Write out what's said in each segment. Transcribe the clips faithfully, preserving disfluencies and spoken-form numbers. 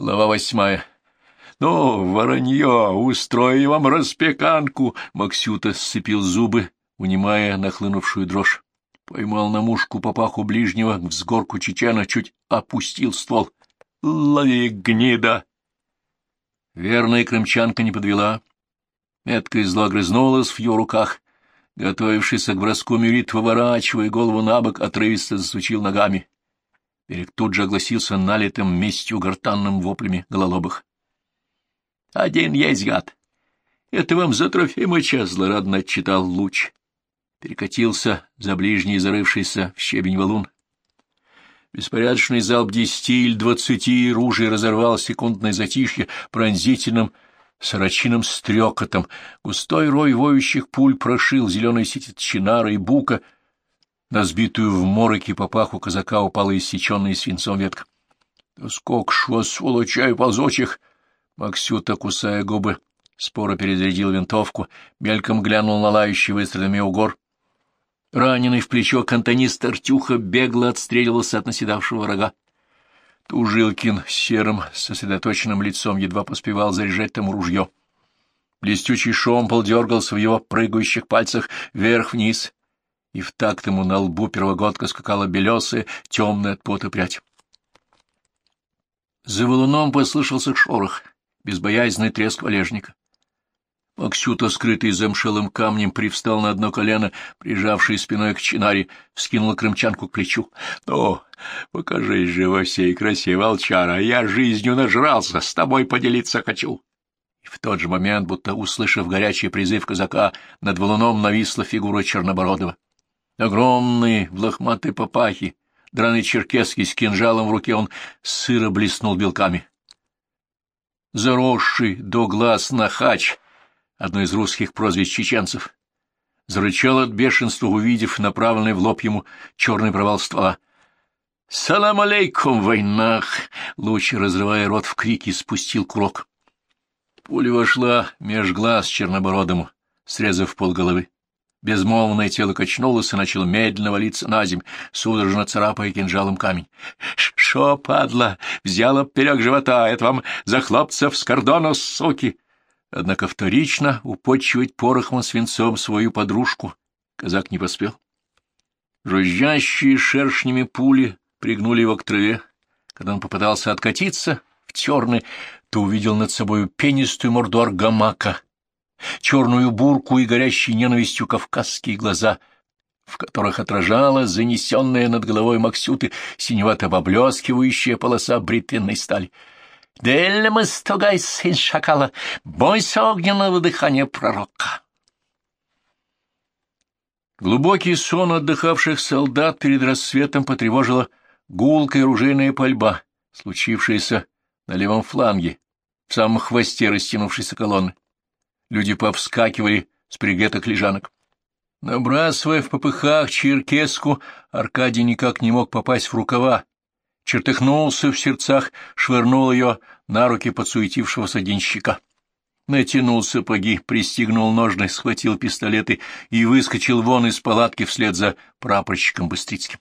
Глава восьмая. «Ну, воронье, устрою вам распеканку!» Максюта сцепил зубы, унимая нахлынувшую дрожь. Поймал на мушку папаху ближнего к взгорку чечена, чуть опустил ствол. «Лови, гнида!» Верная крымчанка не подвела. Метка и зло грызнулась в ее руках. Готовившийся к броску Мюрит, выворачивая голову на бок, отрывисто засучил ногами. Берег тут же огласился налитым местью гортанным воплями гололобых. — Один есть гад. Это вам за Трофимыча, — злорадно отчитал Луч. Перекатился за ближний, зарывшийся в щебень валун. Беспорядочный залп десяти или двадцати ружей разорвал секундное затишье пронзительным сорочиным стрекотом. Густой рой воющих пуль прошил зеленые сети чинара и бука. На сбитую в мороке папаху казака упала иссеченная свинцом ветка. — Да сколько ж вас, сволочай ползочих! Максюта, кусая губы, споро перезарядил винтовку, мельком глянул на лающий выстрелами угор. Раненый в плечо кантонист Артюха бегло отстреливался от наседавшего врага. Тужилкин с серым сосредоточенным лицом едва поспевал заряжать тому ружье. Блестючий шомпол дергался в его прыгающих пальцах вверх-вниз, и в такт ему на лбу первогодка скакала белесая, темная от пота прядь. За валуном послышался шорох, безбоязненный треск валежника. Максюта, скрытый замшелым камнем, привстал на одно колено, прижавший спиной к чинаре, вскинул крымчанку к плечу. — Ну, покажись же во всей красе, волчара, я жизнью нажрался, с тобой поделиться хочу. И в тот же момент, будто услышав горячий призыв казака, над валуном нависла фигура Чернобородова. Огромный, в лохматой папахе, драный черкесский с кинжалом в руке, он сыро блеснул белками. Заросший до глаз нахач, одно из русских прозвищ чеченцев, зарычал от бешенства, увидев направленный в лоб ему черный провал ствола. «Салам алейкум, войнах!» Луч, разрывая рот в крике, спустил курок. Пуля вошла меж глаз Чернобородому, срезав полголовы. Безмолвное тело качнулось и начало медленно валиться на земь, судорожно царапая кинжалом камень. — Шо, падла, взяла поперек живота, это вам за хлопцев с кордона, суки! Однако вторично употчевать порохом свинцом свою подружку казак не поспел. Жужжащие шершнями пули пригнули его к траве. Когда он попытался откатиться в терны, то увидел над собою пенистую морду аргамака, черную бурку и горящие ненавистью кавказские глаза, в которых отражалась занесенная над головой Максюты синевато-поблескивающая полоса бритвенной стали. «Дельным истугай, сын шакала, бойся огненного дыхания пророка!» Глубокий сон отдыхавших солдат перед рассветом потревожила гулкая оружейная пальба, случившаяся на левом фланге, в самом хвосте растянувшейся колонны. Люди повскакивали с пригретых лежанок. Набрасывая в попыхах черкеску, Аркадий никак не мог попасть в рукава, чертыхнулся в сердцах, швырнул ее на руки подсуетившегося денщика. Натянул сапоги, пристегнул ножны, схватил пистолеты и выскочил вон из палатки вслед за прапорщиком Быстрицким.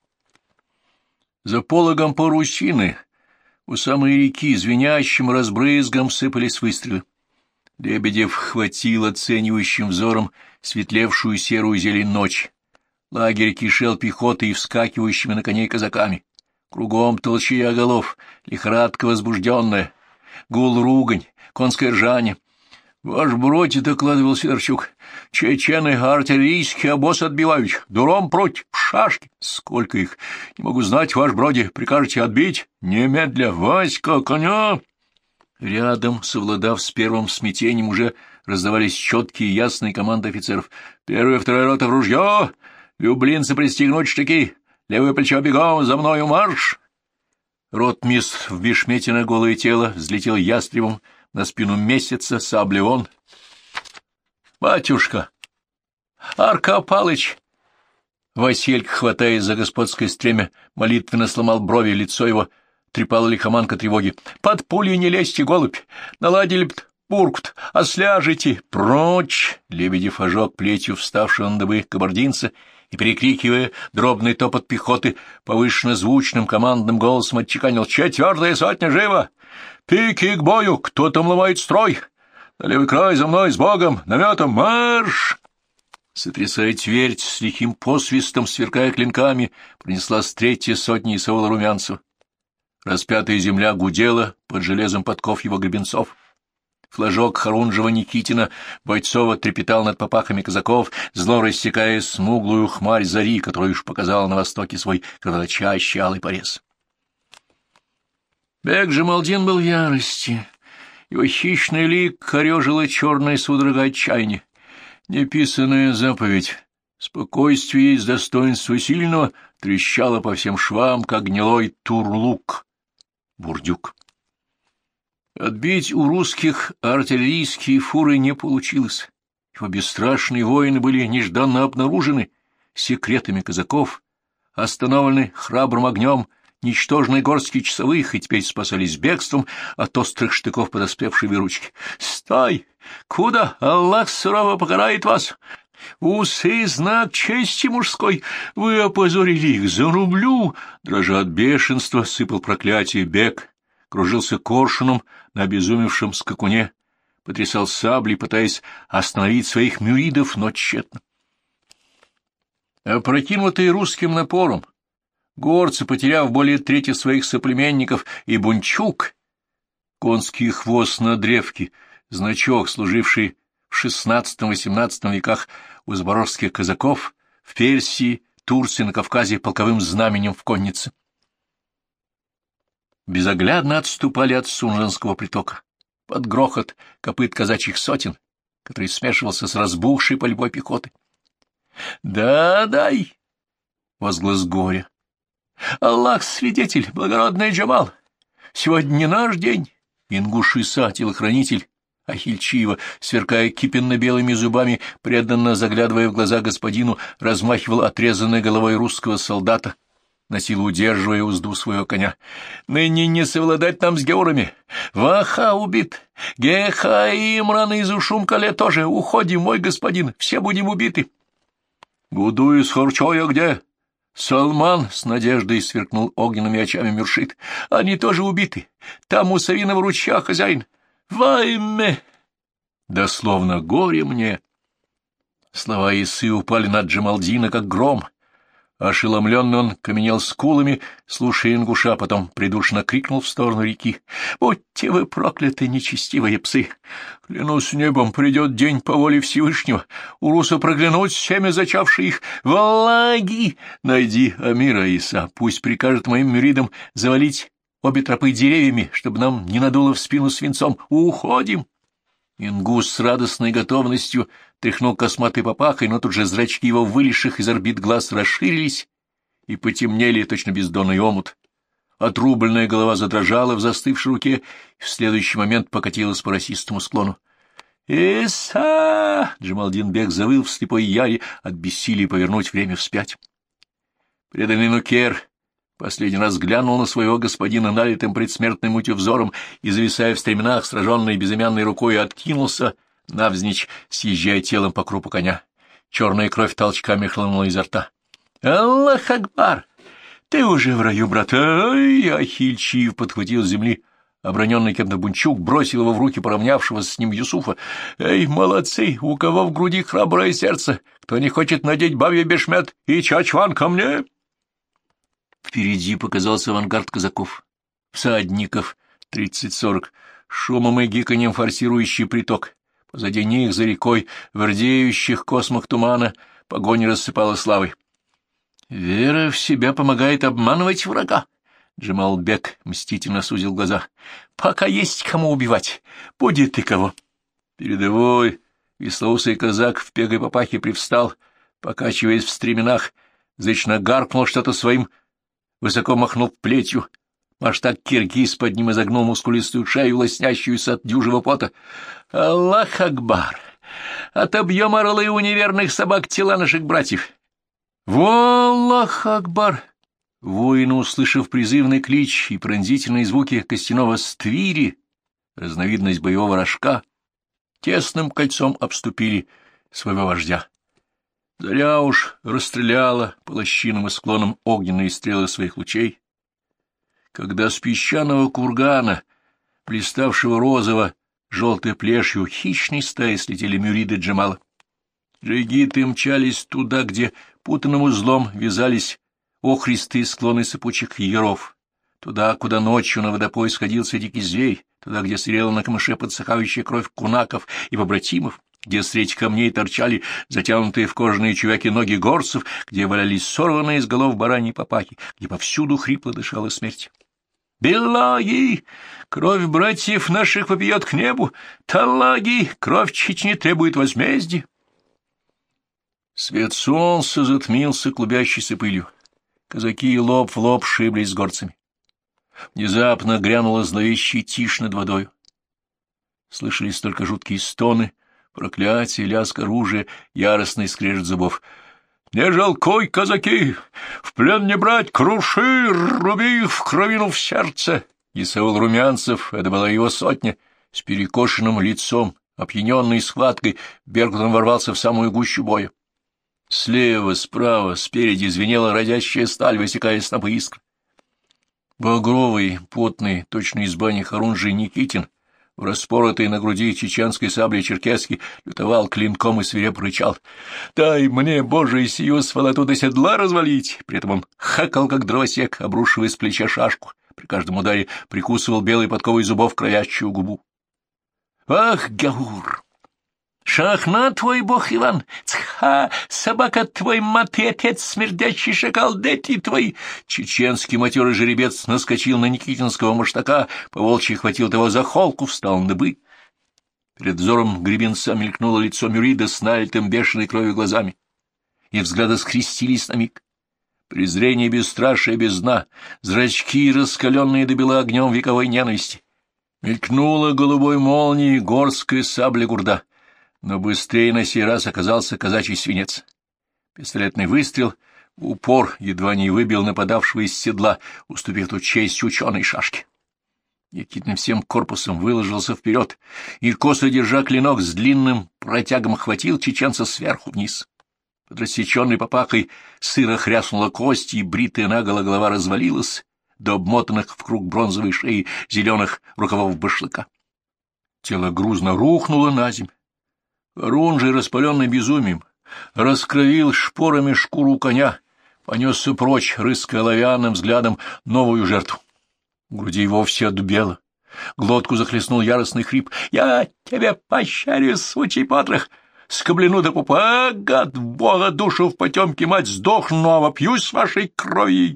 За пологом парусины у самой реки звенящим разбрызгом сыпались выстрелы. Лебедев хватил оценивающим взором светлевшую серую зелень ночи. Лагерь кишел пехотой и вскакивающими на коней казаками. Кругом толчья голов, лихорадка возбужденная, гул ругань, конское ржание. — Ваш бродь, — докладывал Сидорчук, — чечены артиллерийский обоз отбивают, дуром против, шашки. Сколько их? Не могу знать, ваш броди, прикажете отбить? Немедля, Васька, коня! Рядом, совладав с первым смятением, уже раздавались четкие и ясные команды офицеров. Первая, вторая рота в ружье! Люблинцы пристегнуть штыки! Левое плечо бегом, за мною марш! Ротмистр в бешмете на голое тело взлетел ястребом на спину месяца, сабли вон. — Батюшка! Арка Палыч! Васильк, хватаясь за господское стремя, молитвенно сломал брови, лицо его трепала лихоманка тревоги. — Под пули не лезьте, голубь! Наладили б буркут, а сляжете! Прочь! Лебедев ожег плетью вставшего на дыбы кабардинца и, перекрикивая дробный топот пехоты, повышенно звучным командным голосом отчеканил: «Четвертая сотня живо! Пики к бою! Кто там ломает строй? На левый край за мной, с Богом! Наметом марш!» Сотрясая твердь, с лихим посвистом, сверкая клинками, пронеслась третья сотня Исаула Румянцева. Распятая земля гудела под железом подков его гребенцов. Флажок Харунжева Никитина Бойцова трепетал над попахами казаков, зло рассекая смуглую хмарь зари, которую уж показала на востоке свой кровоточащий алый порез. Бег Джамалдин был в ярости. Его хищный лик корежила черная судорога отчаяния. Неписанная заповедь «Спокойствие есть достоинство сильного» трещала по всем швам, как гнилой турлук. Бурдюк. Отбить у русских артиллерийские фуры не получилось. Его бесстрашные воины были нежданно обнаружены секретами казаков, остановлены храбрым огнем ничтожные горстки часовых и теперь спасались бегством от острых штыков подоспевшей выручки. «Стой! Куда? Аллах сурово покарает вас! Усы — знак чести мужской! Вы опозорили их! Зарублю!» Дрожа от бешенства, сыпал проклятие бег, кружился коршуном на обезумевшем скакуне, потрясал саблей, пытаясь остановить своих мюридов, но тщетно. Опрокинутые русским напором, горцы, потеряв более трети своих соплеменников, и Бунчук, конский хвост на древке, значок, служивший в шестнадцатом-восемнадцатом веках у запорожских казаков, в Персии, Турции, на Кавказе полковым знаменем в коннице, безоглядно отступали от Сунжанского притока, под грохот копыт казачьих сотен, который смешивался с разбухшей пальбой пехоты. «Да, дай!» — возглас горя. «Аллах свидетель, благородный Джамал! Сегодня не наш день!» Ингуш-Иса, телохранитель Ахильчиева, сверкая кипенно-белыми зубами, преданно заглядывая в глаза господину, размахивал отрезанной головой русского солдата, на силу удерживая узду своего коня. «Ныне не совладать нам с геурами! Ваха убит! Геха и Имран из Ушум-Кале тоже! Уходим, мой господин! Все будем убиты!» «Гуду из Хорчоя где?» «Салман!» — с надеждой сверкнул огненными очами Мюршит. «Они тоже убиты! Там у Савиного ручья хозяин! Вайме!» «Дословно горе мне!» Слова Исы упали на Джамалдина, как гром. Ошеломленный он каменел скулами, слушая ингуша, потом придушно крикнул в сторону реки. «Будьте вы прокляты, нечестивые псы! Клянусь небом, придет день по воле Всевышнего, урусы проглянуть семя, зачавшие их. Валлаги! Найди Амира, Иса, пусть прикажет моим мюридам завалить обе тропы деревьями, чтобы нам не надуло в спину свинцом. Уходим!» Ингус с радостной готовностью тряхнул косматой папахой, но тут же зрачки его вылезших из орбит глаз расширились и потемнели, точно бездонный омут. Отрубленная голова задрожала в застывшей руке и в следующий момент покатилась по росистому склону. «Иса!» — Джамалдин-бек завыл в слепой яре от бессилия повернуть время вспять. Преданный Нукер последний раз глянул на своего господина налитым предсмертной мутью взором и, зависая в стременах, сраженной безымянной рукой, откинулся навзничь, съезжая телом по крупу коня. Черная кровь толчками хлынула изо рта. «Аллах Акбар! Ты уже в раю, брат!» «Ай!» — Ахильчиев подхватил с земли оброненный кем-то Бунчук, бросил его в руки поравнявшегося с ним Юсуфа. «Эй, молодцы! У кого в груди храброе сердце? Кто не хочет надеть бабье бешмет и чачван ко мне?» Впереди показался авангард казаков, всадников, тридцать-сорок, шумом и гиканьем форсирующий приток. Позади них, за рекой, в рдеющих космах тумана, погонь рассыпала славой. «Вера в себя помогает обманывать врага!» Джамал-бек мстительно сузил глаза. «Пока есть кому убивать, будет и кого!» Передовой веслоусый казак в пегой папахе привстал, покачиваясь в стременах, зычно гаркнул что-то своим, высоко махнул плетью. Маштак-киргиз под ним изогнул мускулистую шею, лоснящуюся от дюжего пота. «Аллах Акбар! Отобьем орлы у неверных собак тела наших братьев!» «Аллах Акбар!» Воины, услышав призывный клич и пронзительные звуки костяного ствири, разновидность боевого рожка, тесным кольцом обступили своего вождя. Заря уж расстреляла по лощинам и склонам огненные стрелы своих лучей, когда с песчаного кургана блиставшего розово, желтой плешью хищной стаи слетели мюриды Джамала. Джигиты мчались туда, где путанным узлом вязались охристые склоны сыпучих ягеров, туда, куда ночью на водопой сходился дикий зверь, туда, где стрела на камыше подсыхающая кровь кунаков и побратимов, где средь камней торчали затянутые в кожаные чувяки ноги горцев, где валялись сорванные из голов бараньи папахи, где повсюду хрипло дышала смерть. «Беллаги! Кровь братьев наших попьет к небу! Таллаги! Кровь Чечни требует возмездия!» Свет солнца затмился клубящейся пылью. Казаки лоб в лоб шиблись с горцами. Внезапно грянула зловещая тишь над водой. Слышались только жуткие стоны, проклятие, лязг оружия, яростный скрежет зубов. «Не жалкой, казаки! В плен не брать! Круши! Руби их в кровину в сердце!» Исаул Румянцев, это была его сотня, с перекошенным лицом, опьяненный схваткой, Беркутом ворвался в самую гущу боя. Слева, справа, спереди звенела разящая сталь, высекая снопы искр. Багровый, потный, точно из бани Харунжий Никитин, в распоротой на груди чеченской сабле черкесски, лютовал клинком и свирепо рычал. «Дай мне, Боже, сию сволоту до седла развалить!» При этом он хакал, как дровосек, обрушивая с плеча шашку. При каждом ударе прикусывал белой подковой зубов кровящую губу. «Ах, Гаур! Шахна твой бог Иван! Цха! Собака твой мат и отец, смердящий шакал, дети твои!» Чеченский матерый жеребец наскочил на никитинского маштака, поволчьи хватил того за холку, встал на дыбы. Перед взором гребенца мелькнуло лицо Мюрида с налитым бешеной кровью глазами, и взгляды скрестились на миг. Презрение бесстрашие без дна, зрачки, раскаленные до бела огнем вековой ненависти. Мелькнула голубой молнией горская сабля гурда. Но быстрее на сей раз оказался казачий свинец. Пистолетный выстрел, упор едва не выбил нападавшего из седла, уступив тут честь ученой шашки. Никитин всем корпусом выложился вперед, и, косо держа клинок с длинным протягом, хватил чеченца сверху вниз. Под рассеченной папахой сыро хряснула кость, и бритая наголо голова развалилась до обмотанных в круг бронзовой шеи зеленых рукавов башлыка. Тело грузно рухнуло на землю. Харунжий, распаленный безумием, раскровил шпорами шкуру коня, понесся прочь, рыская оловянным взглядом новую жертву. В груди вовсе одубело, глотку захлестнул яростный хрип. «Я тебя пощарю, сучий потрох! Скоблену до пупа, гад, бога душу в потемке мать, сдохну, а вопьюсь с вашей кровью!»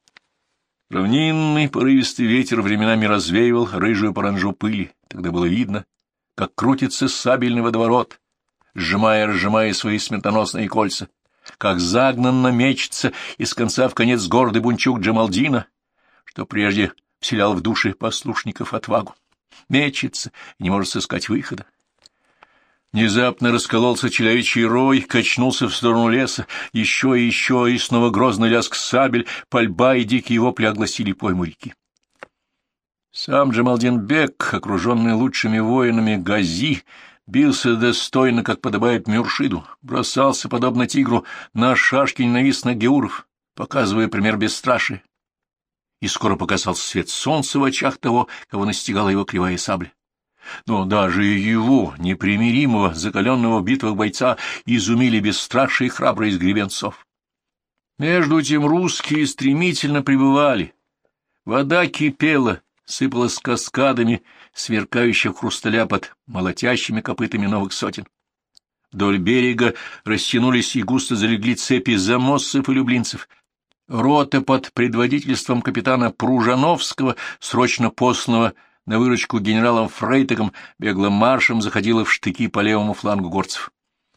Равнинный порывистый ветер временами развеивал рыжую паранжу пыли. Тогда было видно, как крутится сабельный водоворот, сжимая и разжимая свои смертоносные кольца, как загнанно мечется из конца в конец гордый бунчук Джамалдина, что прежде вселял в души послушников отвагу. Мечется и не может сыскать выхода. Внезапно раскололся человечий рой, качнулся в сторону леса, еще и еще, и снова грозный лязг сабель, пальба и дикие вопли огласили пойму реки. Сам Джамалдин-бек, окруженный лучшими воинами Гази, бился достойно, как подобает Мюршиду, бросался, подобно тигру, на шашки ненавистных геуров, показывая пример бесстрашия. И скоро показался свет солнца в очах того, кого настигала его кривая сабля. Но даже его, непримиримого, закаленного в битвах бойца, изумили бесстрашие и храбрость гребенцов. Между тем русские стремительно прибывали. Вода кипела, сыпалась каскадами, сверкающих хрусталя под молотящими копытами новых сотен. Вдоль берега растянулись и густо залегли цепи замоссов и люблинцев. Рота под предводительством капитана Пружановского, срочно посланного на выручку генералом Фрейтагом, беглым маршем заходила в штыки по левому флангу горцев.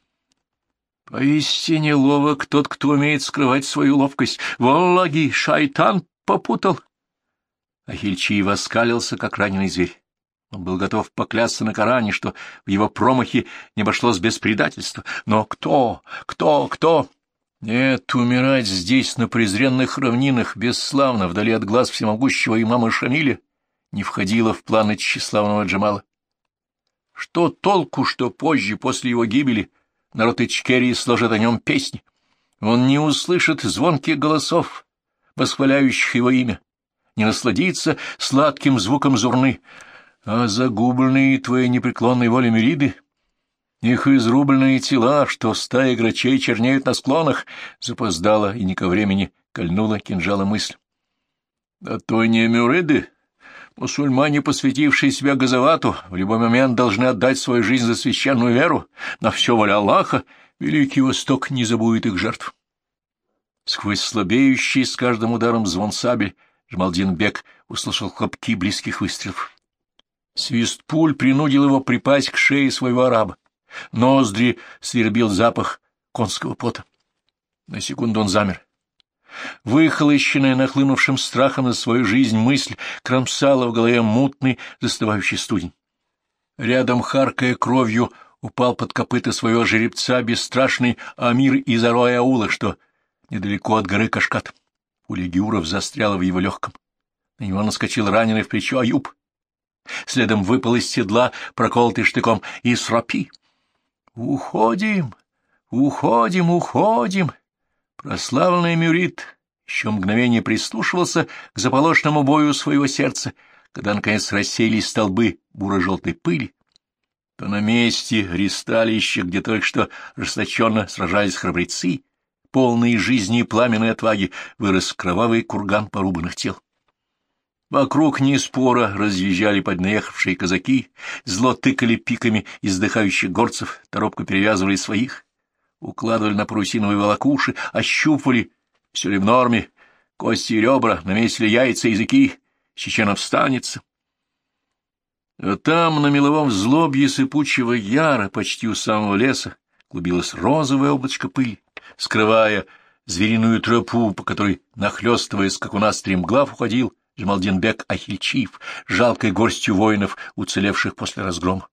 Поистине ловок тот, кто умеет скрывать свою ловкость. Валлаги, шайтан попутал. Ахильчий воскалился, как раненый зверь. Он был готов поклясться на Коране, что в его промахе не обошлось без предательства. Но кто, кто, кто? Нет, умирать здесь, на презренных равнинах, бесславно, вдали от глаз всемогущего имама Шамиля, не входило в планы тщеславного Джамала. Что толку, что позже, после его гибели, народ Ичкерии сложит о нем песни? Он не услышит звонких голосов, восхваляющих его имя, не насладится сладким звуком зурны. А загубленные твоей непреклонной волей Мериды, их изрубленные тела, что стаи грачей чернеют на склонах, запоздала и не ко времени кольнула кинжала мысль. А то не Мюриды, мусульмане, посвятившие себя Газавату, в любой момент должны отдать свою жизнь за священную веру, на все воля Аллаха, Великий Восток не забудет их жертв. Сквозь слабеющий с каждым ударом звон сабель Жамалдин-бек услышал хлопки близких выстрелов. Свист пуль принудил его припасть к шее своего араба. Ноздри свербил запах конского пота. На секунду он замер. Выхолощенная нахлынувшим страхом за свою жизнь мысль кромсала в голове мутный застывающий студень. Рядом, харкая кровью, упал под копыта своего жеребца бесстрашный Амир из Ароя-аула, что недалеко от горы Кашкат. Пуля Геуров застряла в его легком. На него наскочил раненый в плечо Аюб. Следом выпал из седла, проколотый штыком, и срапи. «Уходим, уходим, уходим!» Прославленный Мюрид еще мгновение прислушивался к заполошенному бою своего сердца, когда, наконец, рассеялись столбы буро-желтой пыли, то на месте ристалища, где только что расточенно сражались храбрецы, полные жизни и пламенной отваги, вырос кровавый курган порубанных тел. Вокруг неспора разъезжали поднаехавшие казаки, зло тыкали пиками издыхающих горцев, торопко перевязывали своих, укладывали на парусиновые волокуши, ощупывали, все ли в норме, кости и ребра, на месте ли яйца, языки, чечена встанется. А там, на меловом взлобье сыпучего яра, почти у самого леса, клубилось розовое облачко пыли, скрывая звериную тропу, по которой, нахлёстывая скакуна стремглав, уходил Жамалдин-бек Ахильчиев, жалкой горстью воинов, уцелевших после разгрома.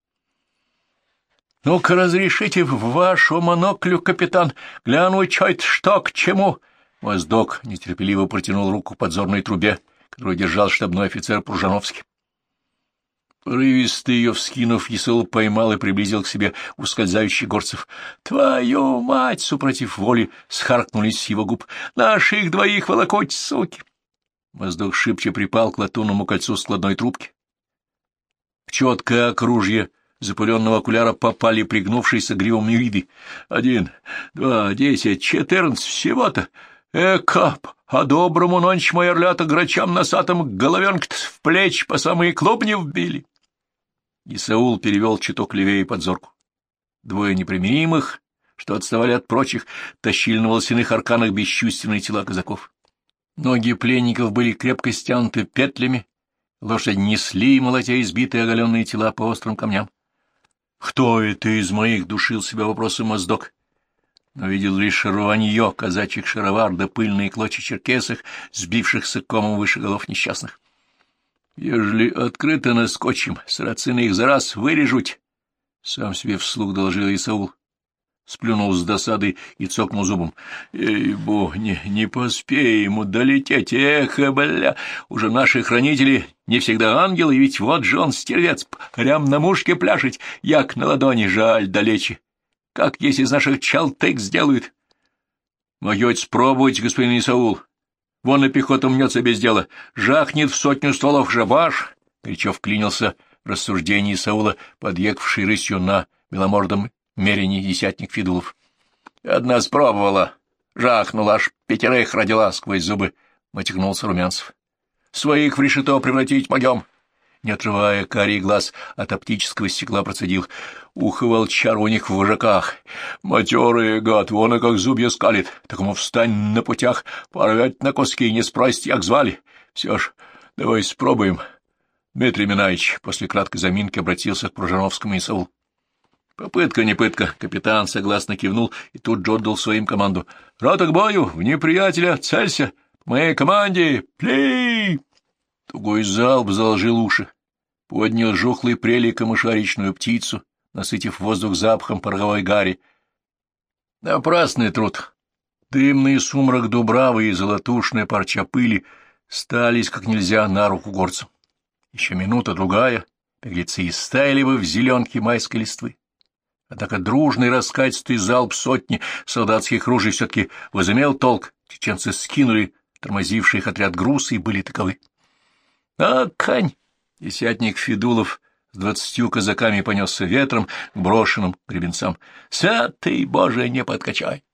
— Ну-ка, разрешите в вашу моноклю, капитан, глянуть, чё-то что к чему? Моздок нетерпеливо протянул руку к подзорной трубе, которую держал штабной офицер Пружановский. Порывисто ее вскинув, Исаул поймал и приблизил к себе ускользающих горцев. — Твою мать! — супротив воли схаркнулись с его губ. — Наших двоих волокоть, суки! Моздок шибче припал к латунному кольцу складной трубки. В четкое окружье запыленного окуляра попали пригнувшиеся гривом Мюриды. Один, два, десять, четырнадцать, всего-то. Экап, а доброму нонч мой орлята грачам носатым головенка-то в плечи по самые клубни вбили. Исаул перевел чуток левее подзорку. Двое непримиримых, что отставали от прочих, тащили на волосяных арканах бесчувственные тела казаков. Ноги пленников были крепко стянуты петлями, лошади несли, молотя избитые оголенные тела по острым камням. «Кто это из моих?» — душил себя вопросом Моздок, но видел лишь рванье казачьих шаровар да пыльные клочья черкесах, сбившихся комом выше голов несчастных. «Ежели открыто наскочим, сарацины их за раз вырежут», — сам себе вслух доложил Исаул. Сплюнул с досадой и цокнул зубом. «Эй-бо, не, не поспеем долететь, эх, бля, уже наши хранители не всегда ангелы, ведь вот же он, стервец, прям на мушке пляшет, як на ладони, жаль далече. Как если из наших чалтык сделают?» «Могете спробовать, господин Исаул. Вон и пехота мнется без дела, жахнет в сотню стволов жабаш», — горячо вклинился в рассуждение Исаула, подъехавший рысью на беломордом мерине десятник Федулов. «Одна спробовала, жахнула, аж пятерых родила», — сквозь зубы мотягнулся Румянцев. «Своих в решето превратить могем», — не отрывая карий глаз от оптического стекла, процедил. «Ухо волчар у них в вожаках. Матерый гад, вон и как зубья скалит. Такому встань на путях, порвать на куски, не спросить, як звали. Все ж, давай спробуем». Дмитрий Минаевич после краткой заминки обратился к Пружановскому и Исаулу. «Попытка не пытка», — капитан согласно кивнул и тут же отдал своим команду. «Рота к бою, в неприятеля, целься, по моей команде, пли!» Тугой залп заложил уши, поднял жухлой прелей камышаричную птицу, насытив воздух запахом пороховой гари. Напрасный труд. Дымный сумрак дубравы и золотушная парча пыли стались как нельзя на руку горцам. Еще минута-другая, беглецы истаяли бы в зеленке майской листвы. Однако дружный раскатистый залп сотни солдатских ружей все-таки возымел толк. Чеченцы скинули тормозивший их отряд груз и были таковы. — А, Кань! — десятник Федулов двадцатью казаками понесся ветром к брошенным гребенцам. — Святый Боже, не подкачай!